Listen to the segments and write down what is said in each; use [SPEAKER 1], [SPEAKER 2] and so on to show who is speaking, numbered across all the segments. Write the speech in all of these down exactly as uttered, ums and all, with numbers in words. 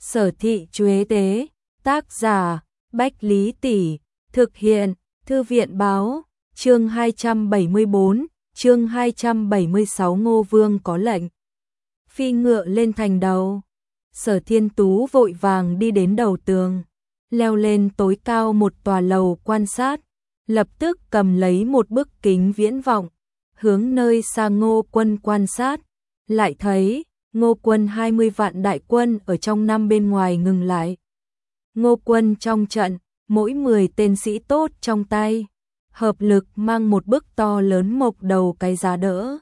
[SPEAKER 1] Sở Thị Chuế Tế, tác giả, Bách Lý Tỷ, thực hiện, Thư viện Báo, chương hai trăm bảy mươi bốn, chương hai trăm bảy mươi sáu Ngô Vương có lệnh. Phi ngựa lên thành đầu, Sở Thiên Tú vội vàng đi đến đầu tường, leo lên tối cao một tòa lầu quan sát, lập tức cầm lấy một bức kính viễn vọng, hướng nơi xa Ngô Quân quan sát, lại thấy Ngô Quân hai mươi vạn đại quân ở trong năm bên ngoài ngừng lại. Ngô Quân trong trận, mỗi mười tên sĩ tốt trong tay, hợp lực mang một bức to lớn mộc đầu cái giá đỡ.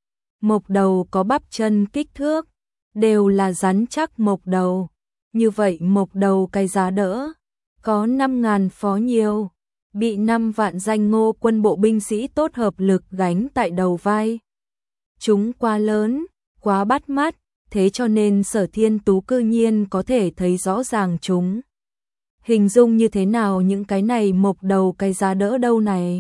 [SPEAKER 1] Mộc đầu có bắp chân kích thước, đều là rắn chắc mộc đầu. Như vậy mộc đầu cái giá đỡ, có năm ngàn phó nhiều, bị năm vạn danh Ngô Quân bộ binh sĩ tốt hợp lực gánh tại đầu vai. Chúng quá lớn, quá bắt mắt, thế cho nên Sở Thiên Tú cư nhiên có thể thấy rõ ràng chúng. Hình dung như thế nào những cái này mộc đầu cái giá đỡ đâu này?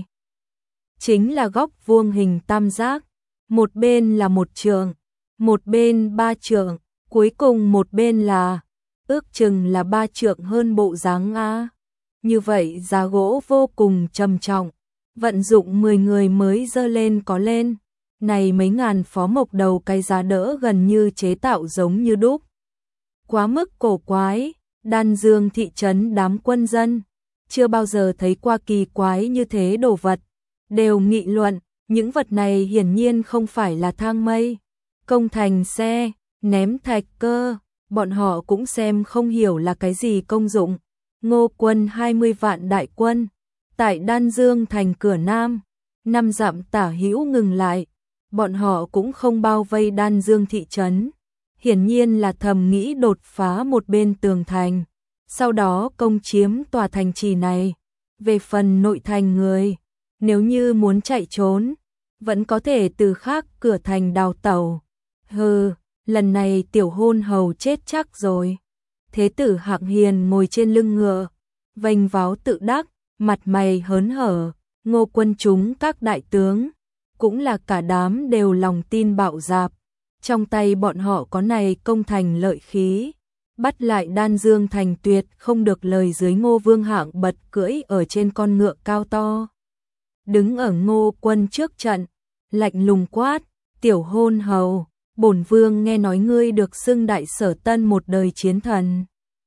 [SPEAKER 1] Chính là góc vuông hình tam giác, một bên là một trượng, một bên ba trượng, cuối cùng một bên là, ước chừng là ba trượng hơn bộ dáng a. Như vậy giá gỗ vô cùng trầm trọng, vận dụng mười người mới dơ lên có lên. Này mấy ngàn phó mộc đầu cái giá đỡ gần như chế tạo giống như đúc. Quá mức cổ quái, Đan Dương thị trấn đám quân dân chưa bao giờ thấy qua kỳ quái như thế đồ vật, đều nghị luận, những vật này hiển nhiên không phải là thang mây, công thành xe, ném thạch cơ, bọn họ cũng xem không hiểu là cái gì công dụng. Ngô Quân hai mươi vạn đại quân, tại Đan Dương thành cửa Nam, năm dặm tả hữu ngừng lại, bọn họ cũng không bao vây Đan Dương thị trấn, hiển nhiên là thầm nghĩ đột phá một bên tường thành, sau đó công chiếm tòa thành trì này. Về phần nội thành người, nếu như muốn chạy trốn, vẫn có thể từ khác cửa thành đào tẩu. Hừ, lần này tiểu hôn hầu chết chắc rồi. Thế tử Hạng Hiền ngồi trên lưng ngựa, vênh váo tự đắc, mặt mày hớn hở. Ngô Quân chúng các đại tướng, cũng là cả đám đều lòng tin bạo dạp. Trong tay bọn họ có này công thành lợi khí, bắt lại Đan Dương thành tuyệt không được lời dưới. Ngô Vương Hạng bật cưỡi ở trên con ngựa cao to, đứng ở Ngô Quân trước trận, lạnh lùng quát, tiểu hôn hầu, bổn vương nghe nói ngươi được xưng đại Sở Tân một đời chiến thần.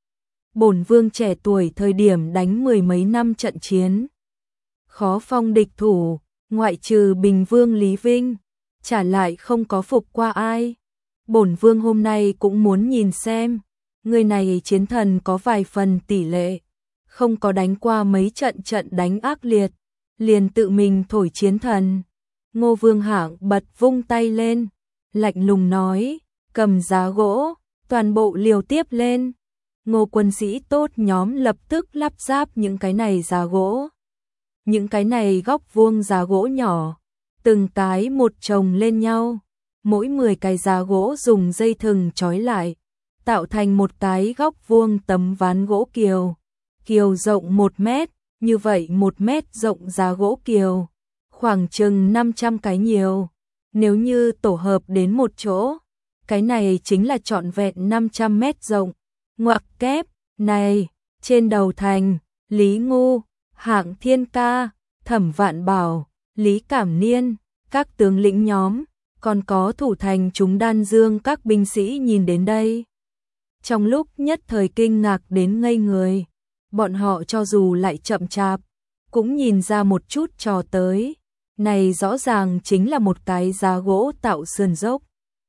[SPEAKER 1] Bổn vương trẻ tuổi thời điểm đánh mười mấy năm trận chiến, khó phong địch thủ, ngoại trừ Bình Vương Lý Vinh, trả lại không có phục qua ai. Bổn vương hôm nay cũng muốn nhìn xem, người này chiến thần có vài phần tỷ lệ, không có đánh qua mấy trận trận đánh ác liệt, liền tự mình thổi chiến thần. Ngô Vương Hạng bật vung tay lên, lạnh lùng nói, cầm giá gỗ, toàn bộ liều tiếp lên. Ngô quân sĩ tốt nhóm lập tức lắp ráp những cái này giá gỗ. Những cái này góc vuông giá gỗ nhỏ, từng cái một chồng lên nhau, mỗi mười cái giá gỗ dùng dây thừng trói lại, tạo thành một cái góc vuông tấm ván gỗ kiều. Kiều rộng một mét, như vậy một mét rộng giá gỗ kiều, khoảng chừng năm trăm cái nhiều. Nếu như tổ hợp đến một chỗ, cái này chính là trọn vẹn năm trăm mét rộng. Ngoặc kép, này, trên đầu thành, Lý Ngu, Hạng Thiên Ca, Thẩm Vạn Bảo, Lý Cảm Niên, các tướng lĩnh nhóm, còn có thủ thành chúng Đan Dương các binh sĩ nhìn đến đây. Trong lúc nhất thời kinh ngạc đến ngây người, bọn họ cho dù lại chậm chạp, cũng nhìn ra một chút trò tới. Này rõ ràng chính là một cái giá gỗ tạo sườn dốc.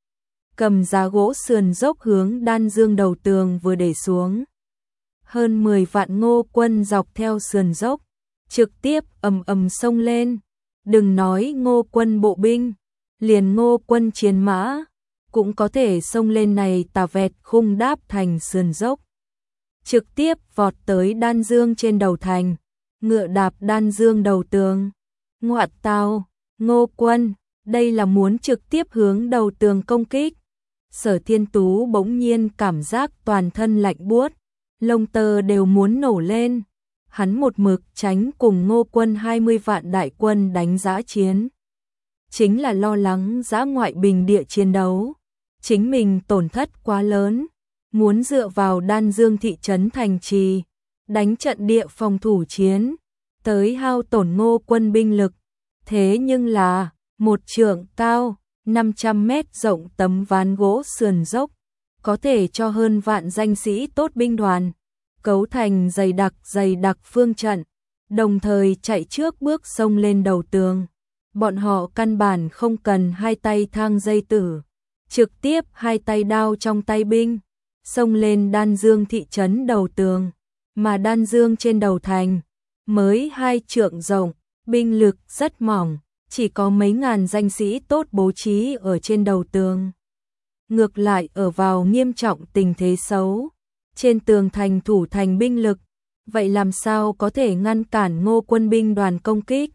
[SPEAKER 1] Cầm giá gỗ sườn dốc hướng Đan Dương đầu tường vừa để xuống. Hơn mười vạn Ngô quân dọc theo sườn dốc, trực tiếp ầm ầm xông lên. Đừng nói Ngô quân bộ binh, liền Ngô quân chiến mã, cũng có thể xông lên này tà vẹt khung đáp thành sườn dốc. Trực tiếp vọt tới Đan Dương trên đầu thành, ngựa đạp Đan Dương đầu tường. Ngoạn tào, Ngô quân, đây là muốn trực tiếp hướng đầu tường công kích. Sở Thiên Tú bỗng nhiên cảm giác toàn thân lạnh buốt, lông tơ đều muốn nổ lên. Hắn một mực tránh cùng Ngô quân hai mươi vạn đại quân đánh giã chiến. Chính là lo lắng giã ngoại bình địa chiến đấu, chính mình tổn thất quá lớn, muốn dựa vào Đan Dương thị trấn thành trì, đánh trận địa phòng thủ chiến, tới hao tổn Ngô quân binh lực. Thế nhưng là, một trượng cao, năm trăm mét rộng tấm ván gỗ sườn dốc, có thể cho hơn vạn danh sĩ tốt binh đoàn, cấu thành dày đặc dày đặc phương trận, đồng thời chạy trước bước xông lên đầu tường. Bọn họ căn bản không cần hai tay thang dây tử, trực tiếp hai tay đao trong tay binh, xông lên Đan Dương thị trấn đầu tường, mà Đan Dương trên đầu thành, mới hai trượng rộng, binh lực rất mỏng, chỉ có mấy ngàn danh sĩ tốt bố trí ở trên đầu tường. Ngược lại ở vào nghiêm trọng tình thế xấu, trên tường thành thủ thành binh lực, vậy làm sao có thể ngăn cản Ngô quân binh đoàn công kích?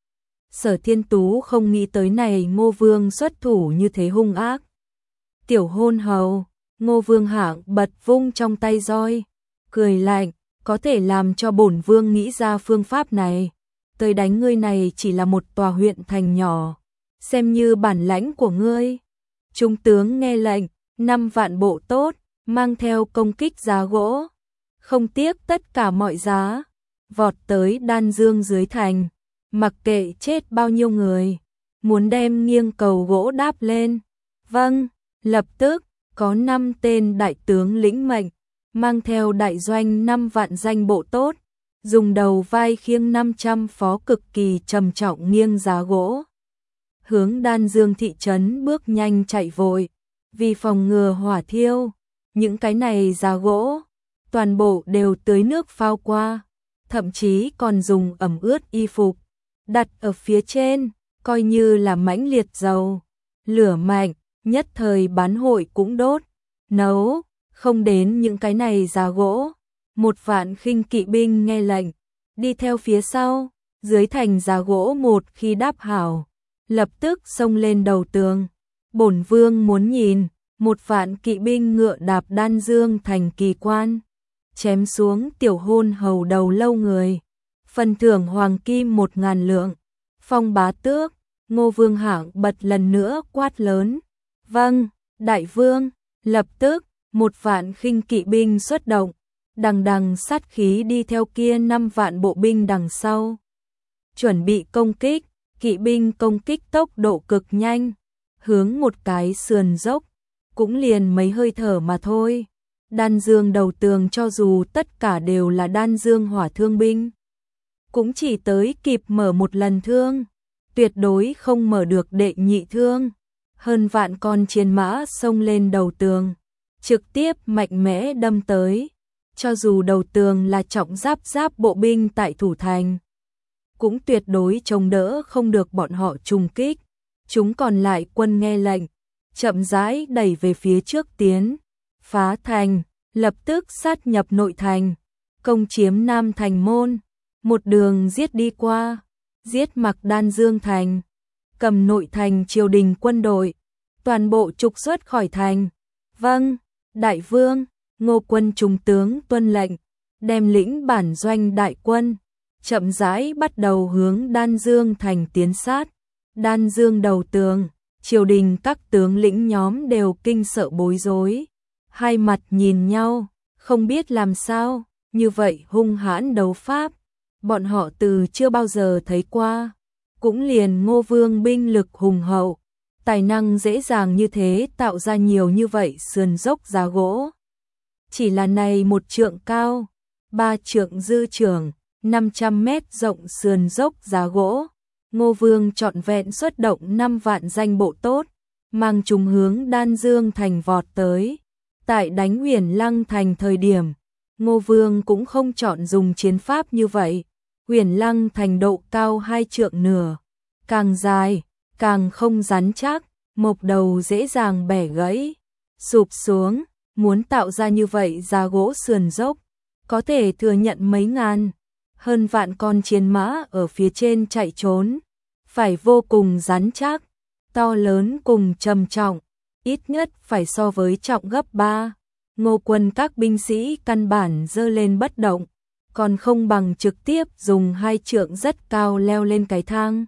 [SPEAKER 1] Sở Thiên Tú không nghĩ tới này Ngô Vương xuất thủ như thế hung ác. Tiểu hôn hầu, Ngô Vương hạng bật vung trong tay roi, cười lạnh, có thể làm cho bổn vương nghĩ ra phương pháp này. Tới đánh ngươi này chỉ là một tòa huyện thành nhỏ, xem như bản lãnh của ngươi. Trung tướng nghe lệnh, năm vạn bộ tốt, mang theo công kích giá gỗ, không tiếc tất cả mọi giá, vọt tới Đan Dương dưới thành, mặc kệ chết bao nhiêu người, muốn đem nghiêng cầu gỗ đáp lên. Vâng, lập tức, có năm tên đại tướng lĩnh mệnh, mang theo đại doanh năm vạn danh bộ tốt, dùng đầu vai khiêng năm trăm phó cực kỳ trầm trọng nghiêng giá gỗ, hướng Đan Dương thị trấn bước nhanh chạy vội, vì phòng ngừa hỏa thiêu, những cái này giá gỗ, toàn bộ đều tưới nước phao qua, thậm chí còn dùng ẩm ướt y phục, đặt ở phía trên, coi như là mãnh liệt dầu, lửa mạnh, nhất thời bán hội cũng đốt, nấu, không đến những cái này giá gỗ. Một vạn khinh kỵ binh nghe lệnh, đi theo phía sau, dưới thành giá gỗ một khi đáp hảo, lập tức xông lên đầu tường. Bổn vương muốn nhìn, một vạn kỵ binh ngựa đạp Đan Dương thành kỳ quan, chém xuống tiểu hôn hầu đầu lâu người, phần thưởng hoàng kim một ngàn lượng. Phong bá tước, Ngô Vương hạng bật lần nữa quát lớn. Vâng, đại vương, lập tức, một vạn khinh kỵ binh xuất động, đằng đằng sát khí đi theo kia năm vạn bộ binh đằng sau. Chuẩn bị công kích, kỵ binh công kích tốc độ cực nhanh, hướng một cái sườn dốc, cũng liền mấy hơi thở mà thôi. Đan Dương đầu tường cho dù tất cả đều là Đan Dương hỏa thương binh, cũng chỉ tới kịp mở một lần thương, tuyệt đối không mở được đệ nhị thương. Hơn vạn con chiến mã xông lên đầu tường, trực tiếp mạnh mẽ đâm tới. Cho dù đầu tường là trọng giáp giáp bộ binh tại thủ thành, cũng tuyệt đối chống đỡ không được bọn họ trùng kích. Chúng còn lại quân nghe lệnh, chậm rãi đẩy về phía trước tiến, phá thành, lập tức sát nhập nội thành, công chiếm Nam thành môn, một đường giết đi qua, giết mặc Đan Dương thành, cầm nội thành triều đình quân đội, toàn bộ trục xuất khỏi thành. Vâng, đại vương. Ngô quân trung tướng tuân lệnh, đem lĩnh bản doanh đại quân, chậm rãi bắt đầu hướng Đan Dương thành tiến sát. Đan Dương đầu tường, triều đình các tướng lĩnh nhóm đều kinh sợ bối rối, hai mặt nhìn nhau, không biết làm sao, như vậy hung hãn đấu pháp, bọn họ từ chưa bao giờ thấy qua, cũng liền Ngô Vương binh lực hùng hậu, tài năng dễ dàng như thế tạo ra nhiều như vậy sườn dốc giá gỗ. Chỉ là này một trượng cao, ba trượng dư trưởng, năm trăm mét rộng sườn dốc giá gỗ, Ngô Vương trọn vẹn xuất động năm vạn danh bộ tốt, mang chúng hướng Đan Dương thành vọt tới. Tại đánh Huyền Lăng thành thời điểm, Ngô Vương cũng không chọn dùng chiến pháp như vậy. Huyền Lăng thành độ cao hai trượng nửa, càng dài, càng không rắn chắc, mộc đầu dễ dàng bẻ gãy, sụp xuống. Muốn tạo ra như vậy giá gỗ sườn dốc, có thể thừa nhận mấy ngàn, hơn vạn con chiến mã ở phía trên chạy trốn, phải vô cùng rắn chắc, to lớn cùng trầm trọng, ít nhất phải so với trọng gấp ba. Ngô quân các binh sĩ căn bản dơ lên bất động, còn không bằng trực tiếp dùng hai trượng rất cao leo lên cái thang.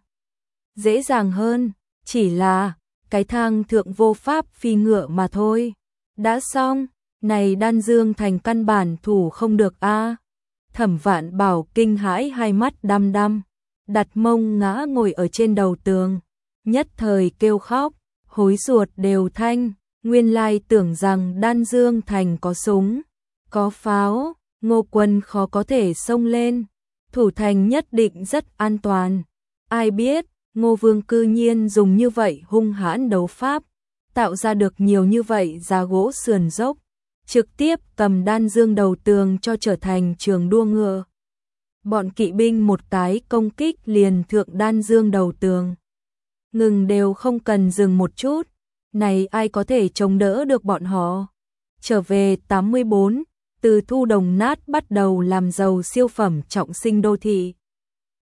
[SPEAKER 1] Dễ dàng hơn, chỉ là cái thang thượng vô pháp phi ngựa mà thôi. Đã xong, Này Đan Dương Thành căn bản thủ không được a. Thẩm Vạn Bảo kinh hãi hai mắt đăm đăm, đặt mông ngã ngồi ở trên đầu tường, nhất thời kêu khóc, hối ruột đều thanh, nguyên lai tưởng rằng Đan Dương Thành có súng, có pháo, Ngô Quân khó có thể xông lên, thủ thành nhất định rất an toàn. Ai biết, Ngô Vương cư nhiên dùng như vậy hung hãn đấu pháp, tạo ra được nhiều như vậy giá gỗ sườn dốc, trực tiếp cầm Đan Dương đầu tường cho trở thành trường đua ngựa. Bọn kỵ binh một cái công kích liền thượng Đan Dương đầu tường. Ngừng đều không cần dừng một chút, này ai có thể chống đỡ được bọn họ. Trở về tám mươi bốn, từ thu đồng nát bắt đầu làm giàu siêu phẩm trọng sinh đô thị.